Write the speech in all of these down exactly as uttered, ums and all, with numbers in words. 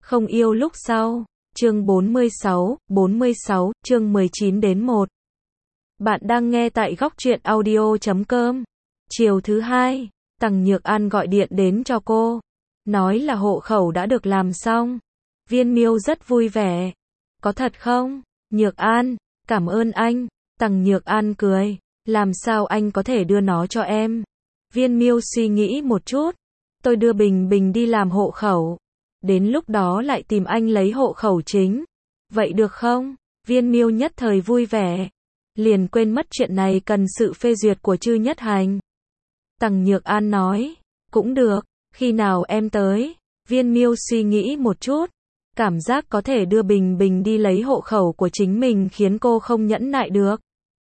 Không yêu lúc sau. Chương bốn mươi sáu, bốn mươi sáu, chương mười chín đến một. Bạn đang nghe tại góc truyện audio chấm com. Chiều thứ hai, Tằng Nhược An gọi điện đến cho cô, nói là hộ khẩu đã được làm xong. Viên Miêu rất vui vẻ. Có thật không? Nhược An, cảm ơn anh. Tằng Nhược An cười, làm sao anh có thể đưa nó cho em? Viên Miêu suy nghĩ một chút, tôi đưa Bình Bình đi làm hộ khẩu, đến lúc đó lại tìm anh lấy hộ khẩu chính. Vậy được không? Viên Miêu nhất thời vui vẻ, liền quên mất chuyện này cần sự phê duyệt của Chư Nhất Hành. Tằng Nhược An nói, cũng được, khi nào em tới? Viên Miêu suy nghĩ một chút, cảm giác có thể đưa Bình Bình đi lấy hộ khẩu của chính mình khiến cô không nhẫn nại được.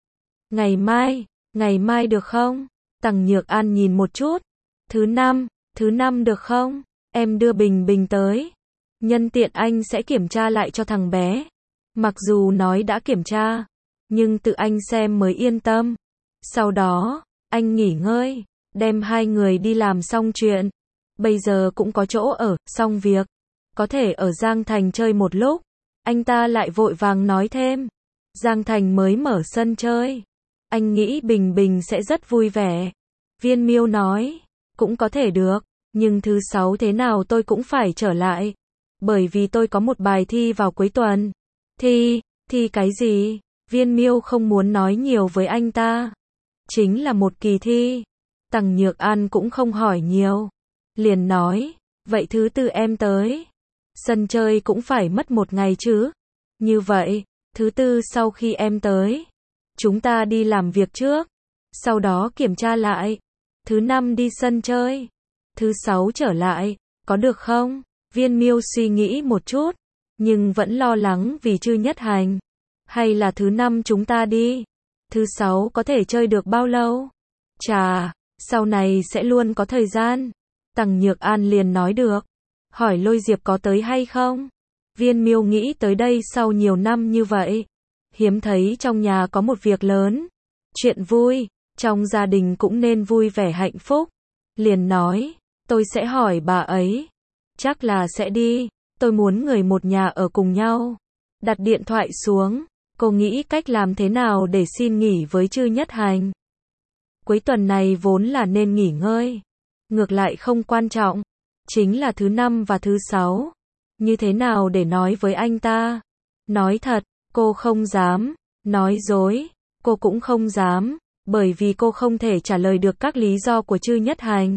Ngày mai, ngày mai được không? Tằng Nhược An nhìn một chút. Thứ năm, thứ năm được không? Em đưa Bình Bình tới. Nhân tiện anh sẽ kiểm tra lại cho thằng bé. Mặc dù nói đã kiểm tra, nhưng tự anh xem mới yên tâm. Sau đó, anh nghỉ ngơi, đem hai người đi làm xong chuyện. Bây giờ cũng có chỗ ở, xong việc. Có thể ở Giang Thành chơi một lúc. Anh ta lại vội vàng nói thêm. Giang Thành mới mở sân chơi. Anh nghĩ Bình Bình sẽ rất vui vẻ. Viên Miêu nói, cũng có thể được, nhưng thứ sáu thế nào tôi cũng phải trở lại. Bởi vì tôi có một bài thi vào cuối tuần. Thi, thi cái gì? Viên Miêu không muốn nói nhiều với anh ta. Chính là một kỳ thi. Tằng Nhược An cũng không hỏi nhiều. Liền nói, vậy thứ tư em tới. Sân chơi cũng phải mất một ngày chứ. Như vậy, thứ tư sau khi em tới, chúng ta đi làm việc trước, sau đó kiểm tra lại. Thứ năm đi sân chơi, thứ sáu trở lại, có được không? Viên Miêu suy nghĩ một chút, nhưng vẫn lo lắng vì Chư Nhất Hành. Hay là thứ năm chúng ta đi? Thứ sáu có thể chơi được bao lâu? Chà, sau này sẽ luôn có thời gian. Tằng Nhược An liền nói được. Hỏi Lôi Diệp có tới hay không? Viên Miêu nghĩ tới đây sau nhiều năm như vậy, hiếm thấy trong nhà có một việc lớn, chuyện vui, trong gia đình cũng nên vui vẻ hạnh phúc. Liền nói, tôi sẽ hỏi bà ấy. Chắc là sẽ đi, tôi muốn người một nhà ở cùng nhau. Đặt điện thoại xuống, cô nghĩ cách làm thế nào để xin nghỉ với Chư Nhất Hành. Cuối tuần này vốn là nên nghỉ ngơi, ngược lại không quan trọng, chính là thứ năm và thứ sáu. Như thế nào để nói với anh ta? Nói thật, cô không dám. Nói dối, cô cũng không dám, bởi vì cô không thể trả lời được các lý do của Chư Nhất Hành.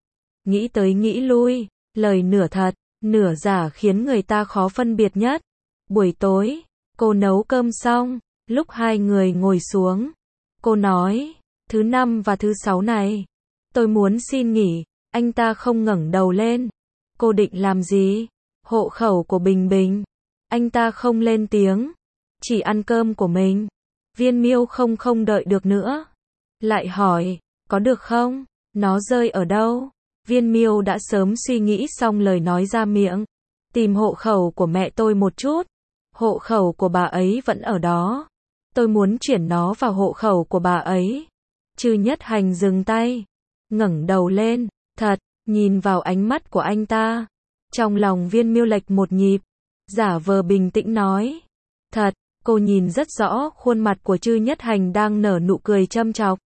Nghĩ tới nghĩ lui, lời nửa thật, nửa giả khiến người ta khó phân biệt nhất. Buổi tối, cô nấu cơm xong, lúc hai người ngồi xuống, cô nói, thứ năm và thứ sáu này, tôi muốn xin nghỉ. Anh ta không ngẩng đầu lên. Cô định làm gì? Hộ khẩu của Bình Bình. Anh ta không lên tiếng, chỉ ăn cơm của mình. Viên Miêu không không đợi được nữa, lại hỏi, có được không? Nó rơi ở đâu? Viên Miêu đã sớm suy nghĩ xong lời nói ra miệng. Tìm hộ khẩu của mẹ tôi một chút. Hộ khẩu của bà ấy vẫn ở đó. Tôi muốn chuyển nó vào hộ khẩu của bà ấy. Chư Nhất Hành dừng tay, ngẩng đầu lên, thật, nhìn vào ánh mắt của anh ta. Trong lòng Viên Miêu lệch một nhịp, giả vờ bình tĩnh nói, thật, cô nhìn rất rõ khuôn mặt của Chư Nhất Hành đang nở nụ cười châm chọc.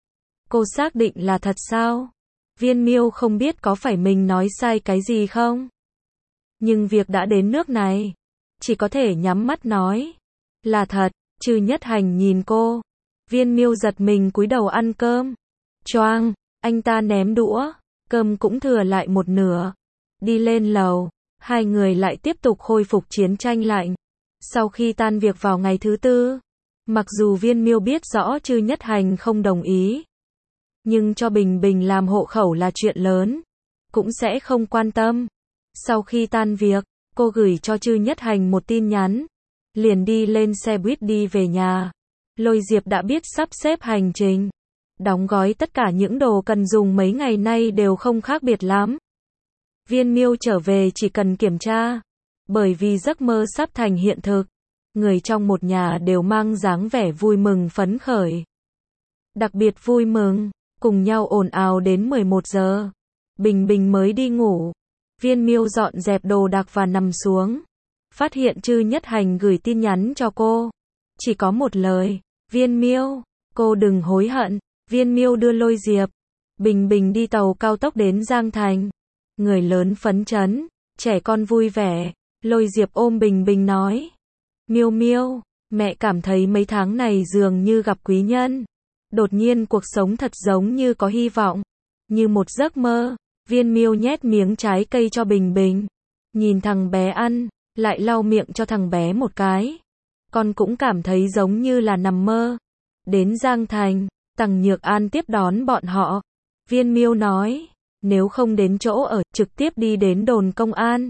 Cô xác định là thật sao? Viên Miêu không biết có phải mình nói sai cái gì không? Nhưng việc đã đến nước này, chỉ có thể nhắm mắt nói, là thật. Chư Nhất Hành nhìn cô. Viên Miêu giật mình cúi đầu ăn cơm. Choang, anh ta ném đũa, cơm cũng thừa lại một nửa. Đi lên lầu, hai người lại tiếp tục khôi phục chiến tranh lạnh. Sau khi tan việc vào ngày thứ tư, mặc dù Viên Miêu biết rõ Chư Nhất Hành không đồng ý, nhưng cho Bình Bình làm hộ khẩu là chuyện lớn, cũng sẽ không quan tâm. Sau khi tan việc, cô gửi cho Chư Nhất Hành một tin nhắn, liền đi lên xe buýt đi về nhà. Lôi Diệp đã biết sắp xếp hành trình, đóng gói tất cả những đồ cần dùng mấy ngày nay đều không khác biệt lắm. Viên Miêu trở về chỉ cần kiểm tra, bởi vì giấc mơ sắp thành hiện thực. Người trong một nhà đều mang dáng vẻ vui mừng phấn khởi. Đặc biệt vui mừng, cùng nhau ồn ào đến mười một giờ. Bình Bình mới đi ngủ. Viên Miêu dọn dẹp đồ đạc và nằm xuống. Phát hiện Trư Nhất Hành gửi tin nhắn cho cô. Chỉ có một lời, Viên Miêu, cô đừng hối hận. Viên Miêu đưa Lôi Diệp, Bình Bình đi tàu cao tốc đến Giang Thành. Người lớn phấn chấn, trẻ con vui vẻ. Lôi Diệp ôm Bình Bình nói, Miêu Miêu, mẹ cảm thấy mấy tháng này dường như gặp quý nhân. Đột nhiên cuộc sống thật giống như có hy vọng, như một giấc mơ. Viên Miêu nhét miếng trái cây cho Bình Bình, nhìn thằng bé ăn, lại lau miệng cho thằng bé một cái. Con cũng cảm thấy giống như là nằm mơ. Đến Giang Thành, Tằng Nhược An tiếp đón bọn họ. Viên Miêu nói, nếu không đến chỗ ở, trực tiếp đi đến đồn công an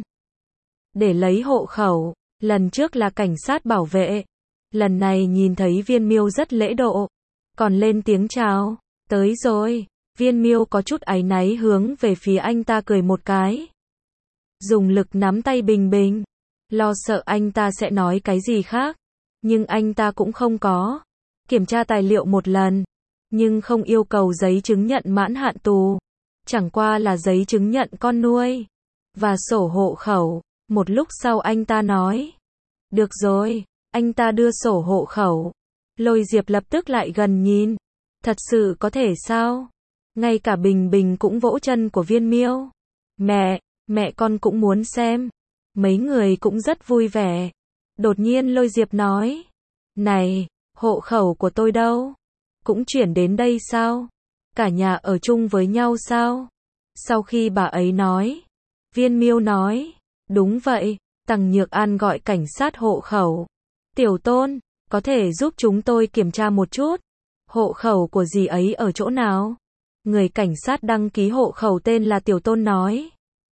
để lấy hộ khẩu. Lần trước là cảnh sát bảo vệ, lần này nhìn thấy Viên Miêu rất lễ độ, còn lên tiếng chào. Tới rồi. Viên Miêu có chút áy náy hướng về phía anh ta cười một cái, dùng lực nắm tay Bình Bình, lo sợ anh ta sẽ nói cái gì khác. Nhưng anh ta cũng không có. Kiểm tra tài liệu một lần, nhưng không yêu cầu giấy chứng nhận mãn hạn tù, chẳng qua là giấy chứng nhận con nuôi và sổ hộ khẩu. Một lúc sau anh ta nói, được rồi. Anh ta đưa sổ hộ khẩu. Lôi Diệp lập tức lại gần nhìn, thật sự có thể sao? Ngay cả Bình Bình cũng vỗ chân của Viên Miêu. Mẹ, mẹ con cũng muốn xem. Mấy người cũng rất vui vẻ. Đột nhiên Lôi Diệp nói, này, hộ khẩu của tôi đâu? Cũng chuyển đến đây sao? Cả nhà ở chung với nhau sao? Sau khi bà ấy nói, Viên Miêu nói, đúng vậy. Tằng Nhược An gọi cảnh sát hộ khẩu. Tiểu Tôn, có thể giúp chúng tôi kiểm tra một chút, hộ khẩu của dì ấy ở chỗ nào? Người cảnh sát đăng ký hộ khẩu tên là Tiểu Tôn nói,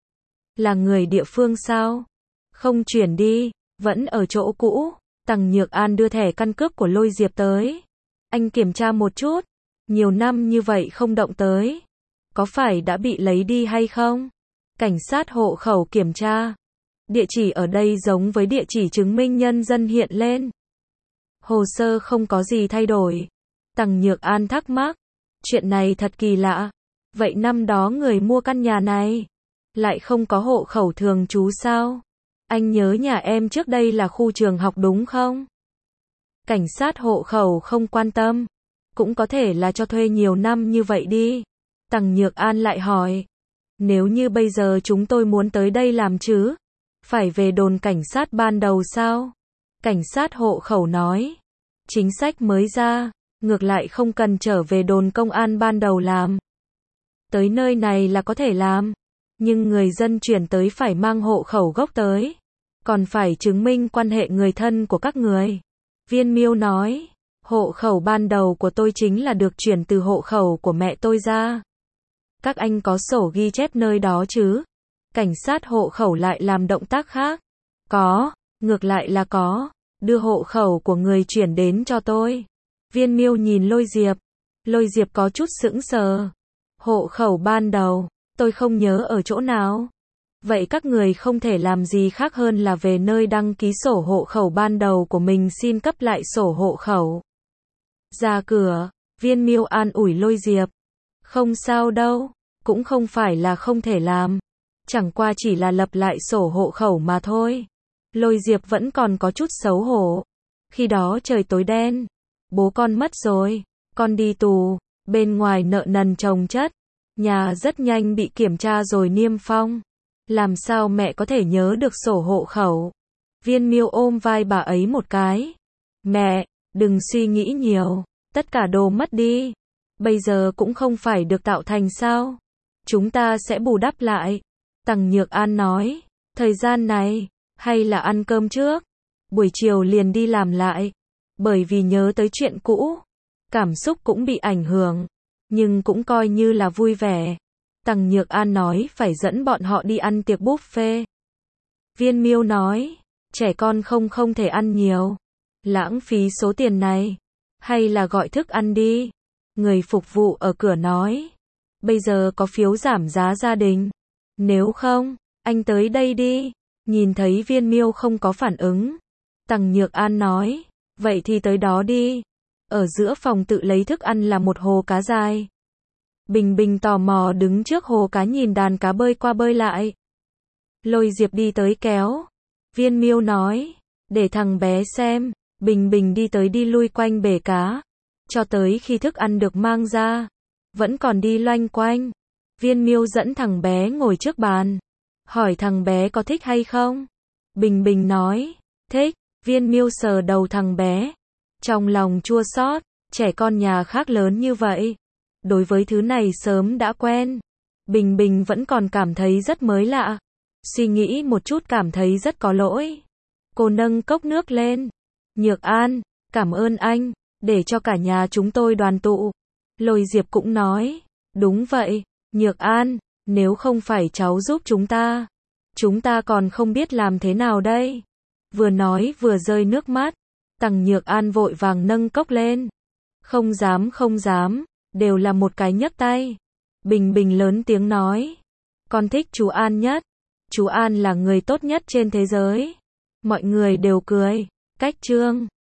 là người địa phương sao? Không chuyển đi, vẫn ở chỗ cũ. Tằng Nhược An đưa thẻ căn cước của Lôi Diệp tới. Anh kiểm tra một chút, nhiều năm như vậy không động tới, có phải đã bị lấy đi hay không? Cảnh sát hộ khẩu kiểm tra, địa chỉ ở đây giống với địa chỉ chứng minh nhân dân hiện lên. Hồ sơ không có gì thay đổi. Tằng Nhược An thắc mắc, chuyện này thật kỳ lạ. Vậy năm đó người mua căn nhà này lại không có hộ khẩu thường trú sao? Anh nhớ nhà em trước đây là khu trường học đúng không? Cảnh sát hộ khẩu không quan tâm, cũng có thể là cho thuê nhiều năm như vậy đi. Tằng Nhược An lại hỏi, nếu như bây giờ chúng tôi muốn tới đây làm chứ? Phải về đồn cảnh sát ban đầu sao? Cảnh sát hộ khẩu nói, chính sách mới ra, ngược lại không cần trở về đồn công an ban đầu làm. Tới nơi này là có thể làm, nhưng người dân chuyển tới phải mang hộ khẩu gốc tới, còn phải chứng minh quan hệ người thân của các người. Viên Miêu nói, hộ khẩu ban đầu của tôi chính là được chuyển từ hộ khẩu của mẹ tôi ra. Các anh có sổ ghi chép nơi đó chứ? Cảnh sát hộ khẩu lại làm động tác khác. Có, ngược lại là có. Đưa hộ khẩu của người chuyển đến cho tôi. Viên Miêu nhìn Lôi Diệp. Lôi Diệp có chút sững sờ. Hộ khẩu ban đầu, tôi không nhớ ở chỗ nào. Vậy các người không thể làm gì khác hơn là về nơi đăng ký sổ hộ khẩu ban đầu của mình xin cấp lại sổ hộ khẩu. Ra cửa, Viên Miêu an ủi Lôi Diệp. Không sao đâu, cũng không phải là không thể làm. Chẳng qua chỉ là lập lại sổ hộ khẩu mà thôi. Lôi Diệp vẫn còn có chút xấu hổ. Khi đó trời tối đen. Bố con mất rồi. Con đi tù. Bên ngoài nợ nần chồng chất. Nhà rất nhanh bị kiểm tra rồi niêm phong. Làm sao mẹ có thể nhớ được sổ hộ khẩu? Viên Miêu ôm vai bà ấy một cái. Mẹ, đừng suy nghĩ nhiều. Tất cả đồ mất đi. Bây giờ cũng không phải được tạo thành sao? Chúng ta sẽ bù đắp lại. Tằng Nhược An nói. Thời gian này, hay là ăn cơm trước? Buổi chiều liền đi làm lại. Bởi vì nhớ tới chuyện cũ, cảm xúc cũng bị ảnh hưởng. Nhưng cũng coi như là vui vẻ. Tằng Nhược An nói phải dẫn bọn họ đi ăn tiệc buffet. Viên Miêu nói, trẻ con không không thể ăn nhiều. Lãng phí số tiền này. Hay là gọi thức ăn đi. Người phục vụ ở cửa nói, bây giờ có phiếu giảm giá gia đình. Nếu không, anh tới đây đi. Nhìn thấy Viên Miêu không có phản ứng, Tằng Nhược An nói, vậy thì tới đó đi. Ở giữa phòng tự lấy thức ăn là một hồ cá dài. Bình Bình tò mò đứng trước hồ cá nhìn đàn cá bơi qua bơi lại. Lôi Diệp đi tới kéo. Viên Miêu nói, để thằng bé xem. Bình Bình đi tới đi lui quanh bể cá. Cho tới khi thức ăn được mang ra, vẫn còn đi loanh quanh. Viên Miêu dẫn thằng bé ngồi trước bàn. Hỏi thằng bé có thích hay không? Bình Bình nói, thích. Viên Miêu sờ đầu thằng bé. Trong lòng chua xót, trẻ con nhà khác lớn như vậy. Đối với thứ này sớm đã quen. Bình Bình vẫn còn cảm thấy rất mới lạ. Suy nghĩ một chút cảm thấy rất có lỗi. Cô nâng cốc nước lên. Nhược An, cảm ơn anh, để cho cả nhà chúng tôi đoàn tụ. Lôi Diệp cũng nói, đúng vậy, Nhược An, nếu không phải cháu giúp chúng ta, chúng ta còn không biết làm thế nào đây. Vừa nói vừa rơi nước mắt. Tằng Nhược An vội vàng nâng cốc lên. Không dám không dám, đều là một cái nhấc tay. Bình Bình lớn tiếng nói, con thích chú An nhất. Chú An là người tốt nhất trên thế giới. Mọi người đều cười. Cách chương